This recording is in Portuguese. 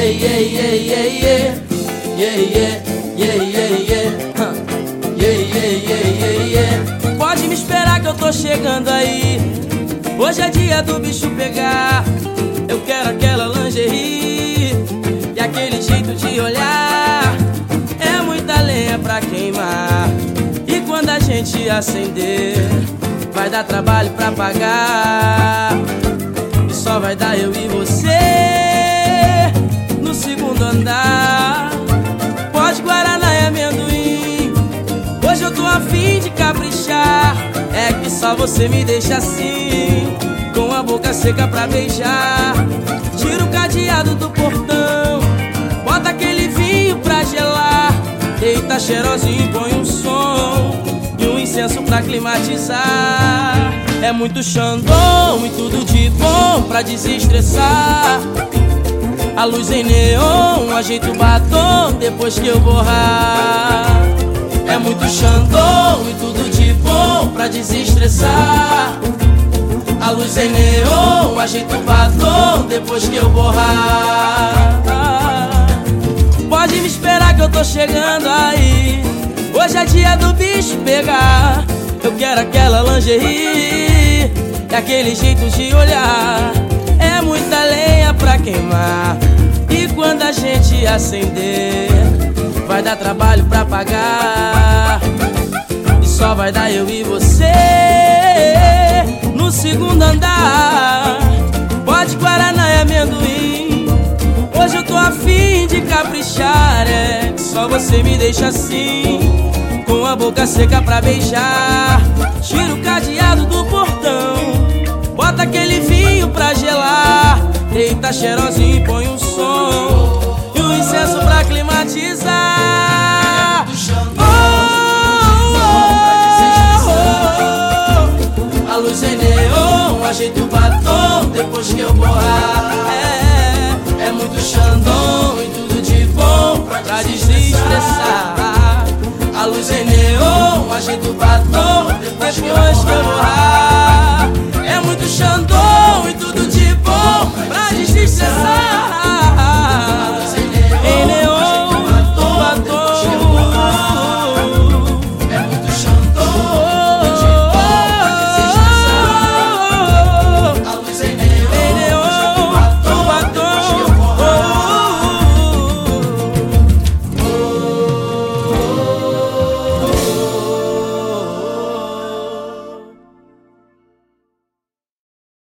yeah, yeah, yeah, yeah. Yeah, yeah, yeah, yeah, yeah. Yeah, yeah, yeah, yeah, yeah. Pode me esperar que eu tô chegando aí. Hoje é dia do bicho pegar. Eu quero aquela lingerie e aquele jeito de olhar. É muita lenha pra queimar. E quando a gente acender, vai dar trabalho pra pagar. E só vai dar eu e você no segundo andar. Pode guaraná e amendoim. Hoje eu tô a fim de caprichar. É que só você me deixa assim, com a boca seca pra beijar. Tira o cadeado do portão, bota aquele vinho pra gelar. Deita cheirosinho e põe um som e um incenso pra climatizar. É muito Xandão e tudo de bom pra desestressar. A luz em neon, ajeita o batom depois que eu borrar. É muito Xandão e tudo de bom pra desestressar. A luz em neon, ajeita o batom depois que eu borrar. Pode me esperar que eu tô chegando aí. Hoje é dia do bicho pegar. Eu quero aquela lingerie e aquele jeito de olhar. É muita lenha pra queimar. E quando a gente acender, vai dar trabalho pra pagar. E só vai dar eu e você no segundo andar. Pode guaraná e amendoim. Hoje eu tô a fim de caprichar. É que só você me deixa assim, com a boca seca pra beijar. Tira o cadeado do portão, bota aquele vinho pra gelar. Deita cheirosinho e põe um som e um incenso pra climatizar. A luz em neon, ajeita o batom depois que eu borrar. É muito Xandão e tudo de bom pra desestressar. A luz em neon, ajeita o batom